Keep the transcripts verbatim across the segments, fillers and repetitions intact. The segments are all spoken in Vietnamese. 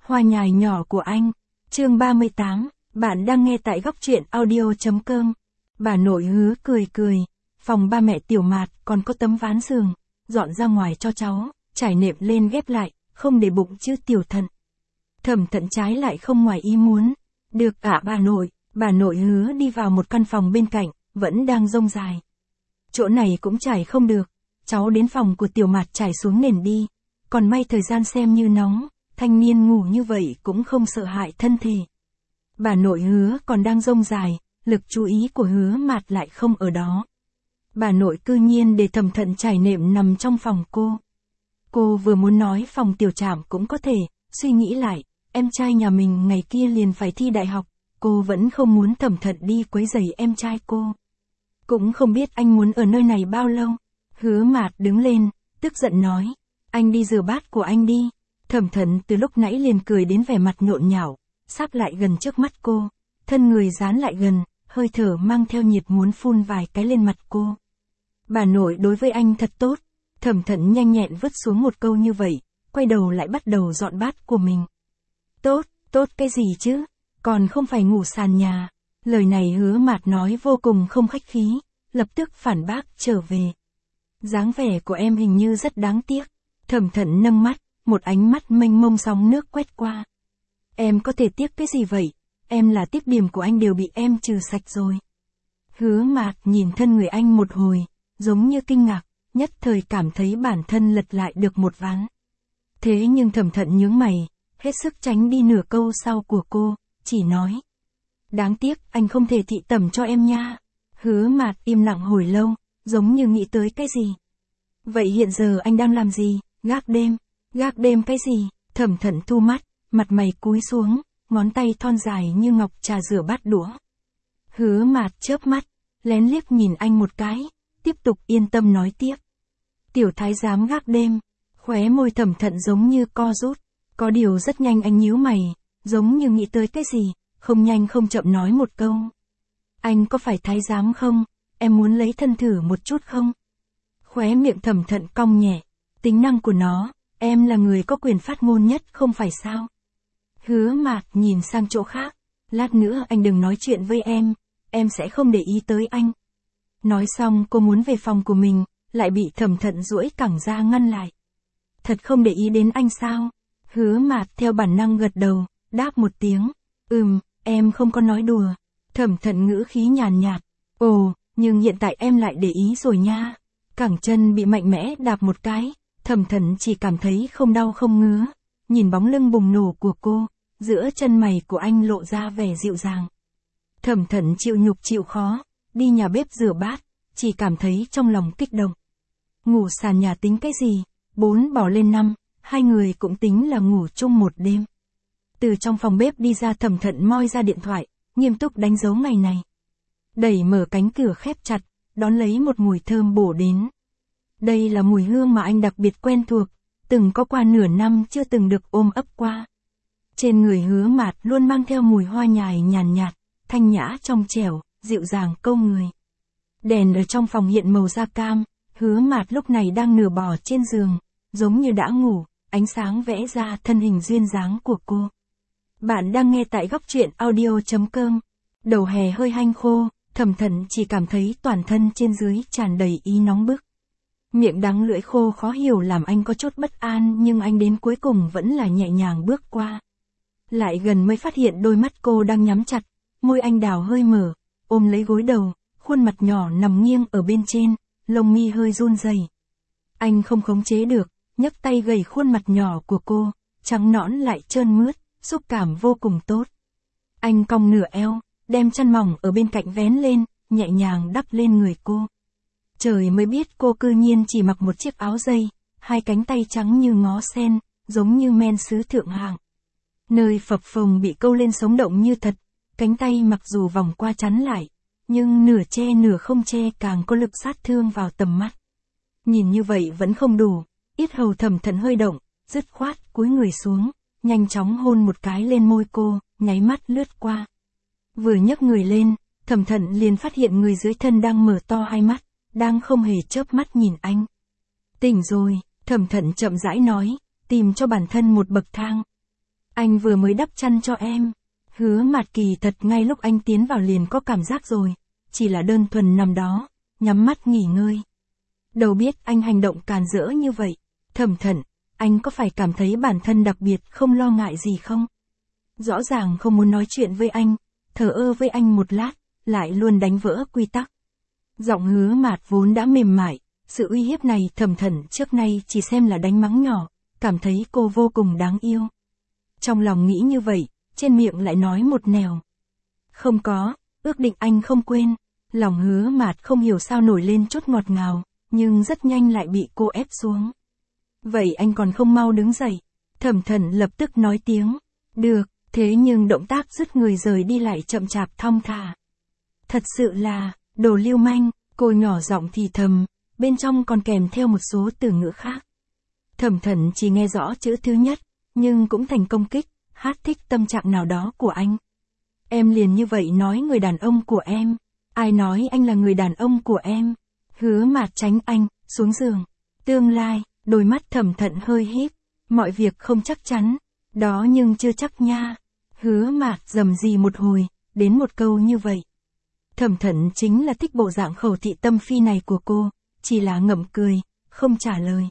Hoa nhài nhỏ của anh. Chương ba mươi tám, bạn đang nghe tại góc truyện audio chấm com. Bà nội Hứa cười cười, phòng ba mẹ Tiểu Mạt còn có tấm ván giường, dọn ra ngoài cho cháu, trải nệm lên ghép lại, không để bụng chứ Tiểu Thận. Thẩm Thận trái lại không ngoài ý muốn. Được ạ bà nội, bà nội Hứa đi vào một căn phòng bên cạnh, vẫn đang rông dài. Chỗ này cũng trải không được, cháu đến phòng của Tiểu Mạt trải xuống nền đi, còn may thời gian xem như nóng, thanh niên ngủ như vậy cũng không sợ hại thân thể. Bà nội Hứa còn đang rông dài, lực chú ý của Hứa Mạt lại không ở đó. Bà nội cư nhiên để Thẩm Thận trải nệm nằm trong phòng cô. Cô vừa muốn nói phòng Tiểu Trảm cũng có thể, suy nghĩ lại, em trai nhà mình ngày kia liền phải thi đại học, cô vẫn không muốn Thẩm Thận đi quấy rầy em trai cô. Cũng không biết anh muốn ở nơi này bao lâu. Hứa Mạt đứng lên, tức giận nói, anh đi rửa bát của anh đi. Thẩm Thận từ lúc nãy liền cười đến vẻ mặt nhộn nhạo, sắp lại gần trước mắt cô, thân người dán lại gần, hơi thở mang theo nhiệt muốn phun vài cái lên mặt cô. Bà nội đối với anh thật tốt. Thẩm Thận nhanh nhẹn vứt xuống một câu như vậy, quay đầu lại bắt đầu dọn bát của mình. Tốt, tốt cái gì chứ, còn không phải ngủ sàn nhà. Lời này Hứa Mạt nói vô cùng không khách khí, lập tức phản bác trở về. Dáng vẻ của em hình như rất đáng tiếc. Thẩm Thận nâng mắt, một ánh mắt mênh mông sóng nước quét qua. Em có thể tiếc cái gì vậy, em là tiếc điểm của anh đều bị em trừ sạch rồi. Hứa Mạt nhìn thân người anh một hồi, giống như kinh ngạc, nhất thời cảm thấy bản thân lật lại được một ván. Thế nhưng Thẩm Thận nhướng mày, hết sức tránh đi nửa câu sau của cô, chỉ nói. Đáng tiếc, anh không thể thị tẩm cho em nha. Hứa Mạt im lặng hồi lâu, giống như nghĩ tới cái gì. Vậy hiện giờ anh đang làm gì, gác đêm, gác đêm cái gì? Thẩm Thận thu mắt, mặt mày cúi xuống, ngón tay thon dài như ngọc trà rửa bát đũa. Hứa Mạt chớp mắt, lén liếc nhìn anh một cái, tiếp tục yên tâm nói tiếp. Tiểu thái giám gác đêm, khóe môi Thẩm Thận giống như co rút, có điều rất nhanh anh nhíu mày, giống như nghĩ tới cái gì, không nhanh không chậm nói một câu. Anh có phải thái giám không, em muốn lấy thân thử một chút không? Khóe miệng Thẩm Thận cong nhẹ, tính năng của nó, em là người có quyền phát ngôn nhất không phải sao? Hứa Mạt nhìn sang chỗ khác, lát nữa anh đừng nói chuyện với em, em sẽ không để ý tới anh. Nói xong cô muốn về phòng của mình, lại bị Thẩm Thận duỗi cẳng ra ngăn lại. Thật không để ý đến anh sao? Hứa Mạt theo bản năng gật đầu, đáp một tiếng, ừm, em không có nói đùa. Thẩm Thận ngữ khí nhàn nhạt, ồ, nhưng hiện tại em lại để ý rồi nha. Cẳng chân bị mạnh mẽ đạp một cái, Thẩm Thận chỉ cảm thấy không đau không ngứa, nhìn bóng lưng bùng nổ của cô, giữa chân mày của anh lộ ra vẻ dịu dàng. Thẩm Thận chịu nhục chịu khó, đi nhà bếp rửa bát, chỉ cảm thấy trong lòng kích động. Ngủ sàn nhà tính cái gì, bốn bỏ lên năm, hai người cũng tính là ngủ chung một đêm. Từ trong phòng bếp đi ra Thẩm Thận moi ra điện thoại, nghiêm túc đánh dấu ngày này. Đẩy mở cánh cửa khép chặt, đón lấy một mùi thơm bổ đến. Đây là mùi hương mà anh đặc biệt quen thuộc, từng có qua nửa năm chưa từng được ôm ấp qua. Trên người Hứa Mạt luôn mang theo mùi hoa nhài nhàn nhạt, thanh nhã trong trẻo, dịu dàng câu người. Đèn ở trong phòng hiện màu da cam, Hứa Mạt lúc này đang nửa bò trên giường, giống như đã ngủ, ánh sáng vẽ ra thân hình duyên dáng của cô. Bạn đang nghe tại góc truyện audio chấm com. Đầu hè hơi hanh khô, Thẩm Thận chỉ cảm thấy toàn thân trên dưới tràn đầy ý nóng bức. Miệng đắng lưỡi khô khó hiểu làm anh có chút bất an, nhưng anh đến cuối cùng vẫn là nhẹ nhàng bước qua. Lại gần mới phát hiện đôi mắt cô đang nhắm chặt, môi anh đào hơi mở, ôm lấy gối đầu, khuôn mặt nhỏ nằm nghiêng ở bên trên, lông mi hơi run rẩy. Anh không khống chế được, nhấc tay gầy khuôn mặt nhỏ của cô, trắng nõn lại trơn mướt, xúc cảm vô cùng tốt. Anh cong nửa eo, đem chăn mỏng ở bên cạnh vén lên, nhẹ nhàng đắp lên người cô. Trời mới biết cô cư nhiên chỉ mặc một chiếc áo dây, hai cánh tay trắng như ngó sen, giống như men sứ thượng hạng. Nơi phập phồng bị câu lên sống động như thật, cánh tay mặc dù vòng qua chắn lại, nhưng nửa che nửa không che càng có lực sát thương vào tầm mắt. Nhìn như vậy vẫn không đủ, yết hầu Thẩm Thận hơi động, dứt khoát cúi người xuống, nhanh chóng hôn một cái lên môi cô, nháy mắt lướt qua. Vừa nhấc người lên, Thẩm Thận liền phát hiện người dưới thân đang mở to hai mắt, đang không hề chớp mắt nhìn anh. Tỉnh rồi, Thẩm Thận chậm rãi nói, tìm cho bản thân một bậc thang. Anh vừa mới đắp chăn cho em. Hứa Mạt kỳ thật ngay lúc anh tiến vào liền có cảm giác rồi, chỉ là đơn thuần nằm đó, nhắm mắt nghỉ ngơi. Đâu biết anh hành động càn rỡ như vậy. Thẩm Thận, anh có phải cảm thấy bản thân đặc biệt không lo ngại gì không? Rõ ràng không muốn nói chuyện với anh, thờ ơ với anh một lát, lại luôn đánh vỡ quy tắc. Giọng Hứa Mạt vốn đã mềm mại, sự uy hiếp này Thẩm Thận trước nay chỉ xem là đánh mắng nhỏ, cảm thấy cô vô cùng đáng yêu. Trong lòng nghĩ như vậy, trên miệng lại nói một nẻo. Không có, ước định anh không quên. Lòng Hứa Mạt không hiểu sao nổi lên chút ngọt ngào, nhưng rất nhanh lại bị cô ép xuống. Vậy anh còn không mau đứng dậy. Thẩm Thận lập tức nói tiếng. Được, thế nhưng động tác dứt người rời đi lại chậm chạp thong thả. Thật sự là, đồ lưu manh, cô nhỏ giọng thì thầm, bên trong còn kèm theo một số từ ngữ khác. Thẩm Thận chỉ nghe rõ chữ thứ nhất, nhưng cũng thành công kích, hát thích tâm trạng nào đó của anh. Em liền như vậy nói người đàn ông của em. Ai nói anh là người đàn ông của em? Hứa Mạt tránh anh, xuống giường. Tương lai, đôi mắt Thẩm Thận hơi híp. Mọi việc không chắc chắn. Đó nhưng chưa chắc nha. Hứa Mạt rầm rì một hồi, đến một câu như vậy. Thẩm Thận chính là thích bộ dạng khẩu thị tâm phi này của cô, chỉ là ngậm cười, không trả lời.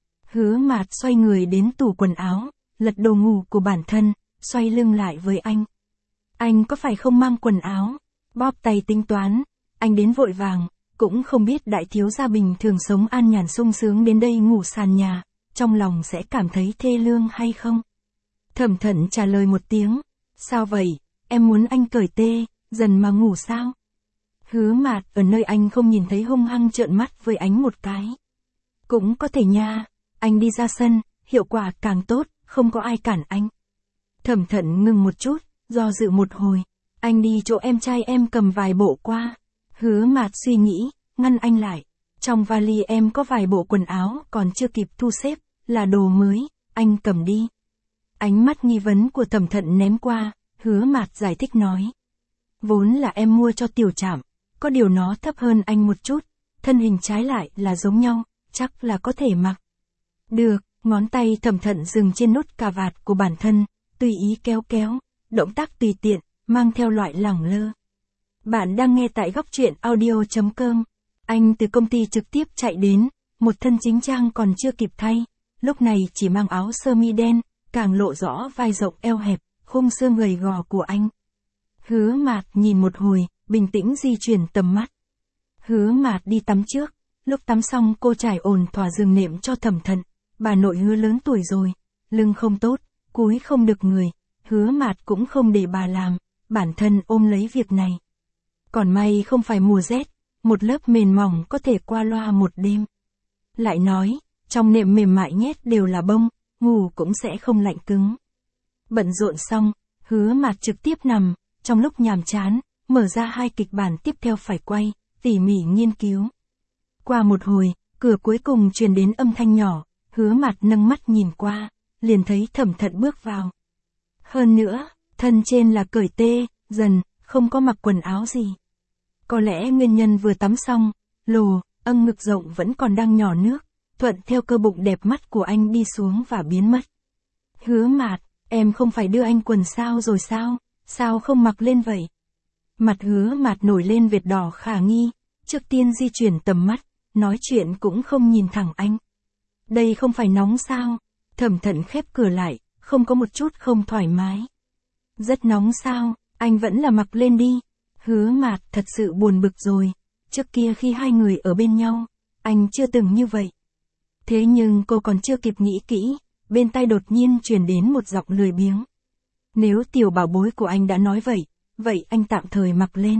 Hứa Mạt xoay người đến tủ quần áo, lật đồ ngủ của bản thân, xoay lưng lại với anh. Anh có phải không mang quần áo? Bóp tay tính toán, anh đến vội vàng, cũng không biết đại thiếu gia bình thường sống an nhàn sung sướng đến đây ngủ sàn nhà, trong lòng sẽ cảm thấy thê lương hay không? Thẩm Thận trả lời một tiếng, sao vậy, em muốn anh cởi tê, dần mà ngủ sao? Hứa Mạt ở nơi anh không nhìn thấy hung hăng trợn mắt với ánh một cái. Cũng có thể nha, anh đi ra sân, hiệu quả càng tốt, không có ai cản anh. Thẩm Thận ngừng một chút, do dự một hồi, anh đi chỗ em trai em cầm vài bộ qua. Hứa Mạt suy nghĩ, ngăn anh lại. Trong vali em có vài bộ quần áo còn chưa kịp thu xếp, là đồ mới, anh cầm đi. Ánh mắt nghi vấn của Thẩm Thận ném qua, Hứa Mạt giải thích nói. Vốn là em mua cho Tiểu Trạm, có điều nó thấp hơn anh một chút, thân hình trái lại là giống nhau, chắc là có thể mặc. Được, ngón tay Thẩm Thận dừng trên nút cà vạt của bản thân, tùy ý kéo kéo, động tác tùy tiện, mang theo loại lẳng lơ. Bạn đang nghe tại góc truyện audio chấm com. Anh từ công ty trực tiếp chạy đến, một thân chính trang còn chưa kịp thay, lúc này chỉ mang áo sơ mi đen, càng lộ rõ vai rộng eo hẹp, khung xương gầy gò của anh. Hứa Mạt nhìn một hồi, bình tĩnh di chuyển tầm mắt. Hứa Mạt đi tắm trước, lúc tắm xong cô trải ổn thỏa giường nệm cho Thẩm Thận. Bà nội Hứa lớn tuổi rồi, lưng không tốt, cúi không được người, Hứa Mạt cũng không để bà làm, bản thân ôm lấy việc này. Còn may không phải mùa rét, một lớp mền mỏng có thể qua loa một đêm. Lại nói, trong nệm mềm mại nhét đều là bông, ngủ cũng sẽ không lạnh cứng. Bận rộn xong, Hứa Mạt trực tiếp nằm, trong lúc nhàm chán, mở ra hai kịch bản tiếp theo phải quay, tỉ mỉ nghiên cứu. Qua một hồi, cửa cuối cùng truyền đến âm thanh nhỏ, Hứa Mạt nâng mắt nhìn qua, liền thấy Thẩm Thận bước vào. Hơn nữa, thân trên là cởi tê, dần, không có mặc quần áo gì. Có lẽ nguyên nhân vừa tắm xong, lồ, âng ngực rộng vẫn còn đang nhỏ nước, thuận theo cơ bụng đẹp mắt của anh đi xuống và biến mất. Hứa Mạt, em không phải đưa anh quần sao rồi sao, sao không mặc lên vậy? Mặt Hứa Mạt nổi lên vệt đỏ khả nghi, trước tiên di chuyển tầm mắt, nói chuyện cũng không nhìn thẳng anh. Đây không phải nóng sao? Thẩm Thận khép cửa lại, không có một chút không thoải mái. Rất nóng sao, anh vẫn là mặc lên đi. Hứa Mạt thật sự buồn bực rồi, trước kia khi hai người ở bên nhau, anh chưa từng như vậy. Thế nhưng cô còn chưa kịp nghĩ kỹ, bên tai đột nhiên truyền đến một giọng lười biếng. Nếu tiểu bảo bối của anh đã nói vậy, vậy anh tạm thời mặc lên.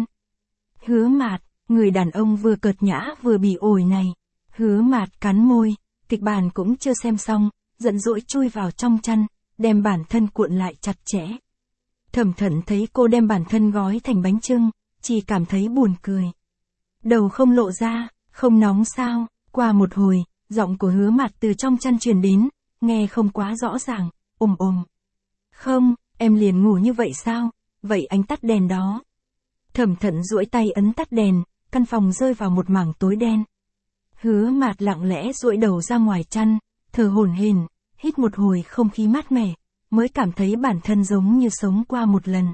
Hứa Mạt, người đàn ông vừa cợt nhã vừa bỉ ổi này. Hứa Mạt cắn môi, kịch bản cũng chưa xem xong, giận dỗi chui vào trong chăn, đem bản thân cuộn lại chặt chẽ. Thẩm Thận thấy cô đem bản thân gói thành bánh chưng, chỉ cảm thấy buồn cười. Đầu không lộ ra, không nóng sao? Qua một hồi, giọng của Hứa Mạt từ trong chăn truyền đến, nghe không quá rõ ràng, ồm ồm. Không, em liền ngủ như vậy sao? Vậy anh tắt đèn đó. Thẩm Thận duỗi tay ấn tắt đèn, căn phòng rơi vào một mảng tối đen. Hứa Mạt lặng lẽ duỗi đầu ra ngoài chăn, thở hổn hển, hít một hồi không khí mát mẻ, mới cảm thấy bản thân giống như sống qua một lần.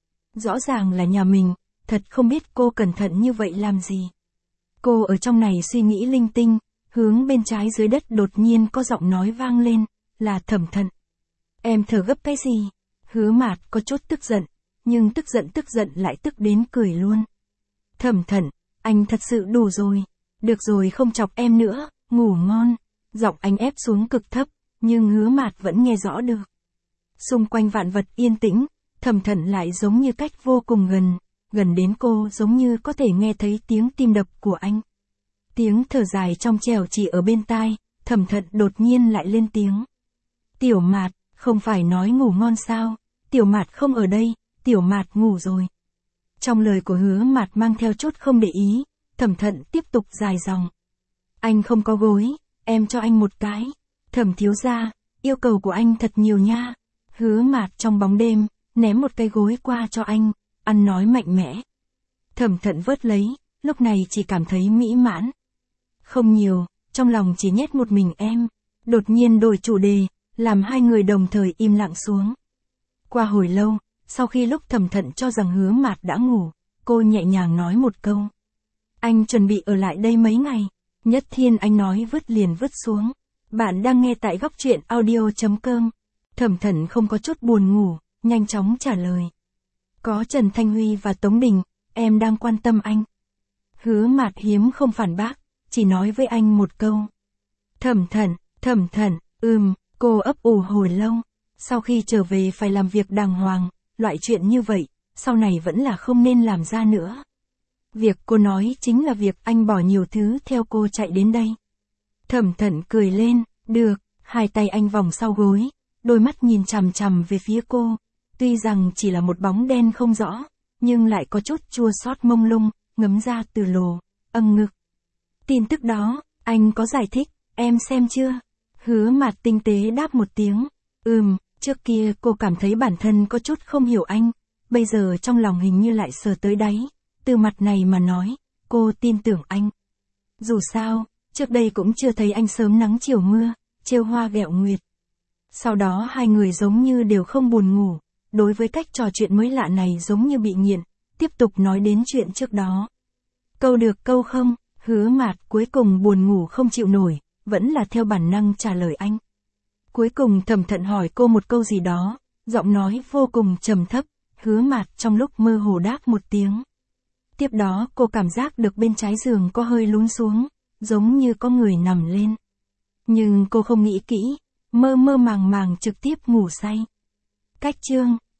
Rõ ràng là nhà mình, thật không biết cô cẩn thận như vậy làm gì. Cô ở trong này suy nghĩ linh tinh, hướng bên trái dưới đất đột nhiên có giọng nói vang lên, là Thẩm Thận. Em thở gấp cái gì? Hứa Mạt có chút tức giận, nhưng tức giận tức giận lại tức đến cười luôn. Thẩm Thận, anh thật sự đủ rồi. Được rồi không chọc em nữa, ngủ ngon. Giọng anh ép xuống cực thấp, nhưng Hứa Mạt vẫn nghe rõ được. Xung quanh vạn vật yên tĩnh, Thẩm Thận lại giống như cách vô cùng gần, gần đến cô giống như có thể nghe thấy tiếng tim đập của anh. Tiếng thở dài trong trẻo chỉ ở bên tai, Thẩm Thận đột nhiên lại lên tiếng. Tiểu Mạt, không phải nói ngủ ngon sao? Tiểu Mạt không ở đây, Tiểu Mạt ngủ rồi. Trong lời của Hứa Mạt mang theo chút không để ý, Thẩm Thận tiếp tục dài dòng. Anh không có gối, em cho anh một cái. Thẩm thiếu gia, yêu cầu của anh thật nhiều nha. Hứa Mạt trong bóng đêm, ném một cái gối qua cho anh, ăn nói mạnh mẽ. Thẩm Thận vớt lấy, lúc này chỉ cảm thấy mỹ mãn. Không nhiều, trong lòng chỉ nhét một mình em. Đột nhiên đổi chủ đề, làm hai người đồng thời im lặng xuống. Qua hồi lâu, sau khi lúc Thẩm Thận cho rằng Hứa Mạt đã ngủ, cô nhẹ nhàng nói một câu. Anh chuẩn bị ở lại đây mấy ngày. Nhất Thiên Anh nói vứt liền vứt xuống. Bạn đang nghe tại góc truyện audio chấm com. Thẩm Thận không có chút buồn ngủ, nhanh chóng trả lời. Có Trần Thanh Huy và Tống Đình, em đang quan tâm anh. Hứa Mạt hiếm không phản bác, chỉ nói với anh một câu. Thẩm Thận, Thẩm Thận, ừm, cô ấp ủ hồi lâu. Sau khi trở về phải làm việc đàng hoàng, loại chuyện như vậy, sau này vẫn là không nên làm ra nữa. Việc cô nói chính là việc anh bỏ nhiều thứ theo cô chạy đến đây. Thẩm Thận cười lên, được, hai tay anh vòng sau gối, đôi mắt nhìn chằm chằm về phía cô, tuy rằng chỉ là một bóng đen không rõ, nhưng lại có chút chua xót mông lung, ngấm ra từ lồ, âng ngực. Tin tức đó, anh có giải thích, em xem chưa? Hứa Mạt tinh tế đáp một tiếng, ừm, trước kia cô cảm thấy bản thân có chút không hiểu anh, bây giờ trong lòng hình như lại sờ tới đáy, từ mặt này mà nói, cô tin tưởng anh. Dù sao, trước đây cũng chưa thấy anh sớm nắng chiều mưa, trêu hoa ghẹo nguyệt. Sau đó hai người giống như đều không buồn ngủ, đối với cách trò chuyện mới lạ này giống như bị nghiện, tiếp tục nói đến chuyện trước đó. Câu được câu không, Hứa Mạt cuối cùng buồn ngủ không chịu nổi, vẫn là theo bản năng trả lời anh. Cuối cùng Thẩm Thận hỏi cô một câu gì đó, giọng nói vô cùng trầm thấp, Hứa Mạt trong lúc mơ hồ đáp một tiếng. Tiếp đó cô cảm giác được bên trái giường có hơi lún xuống, giống như có người nằm lên. Nhưng cô không nghĩ kỹ, mơ mơ màng màng trực tiếp ngủ say. Cách chương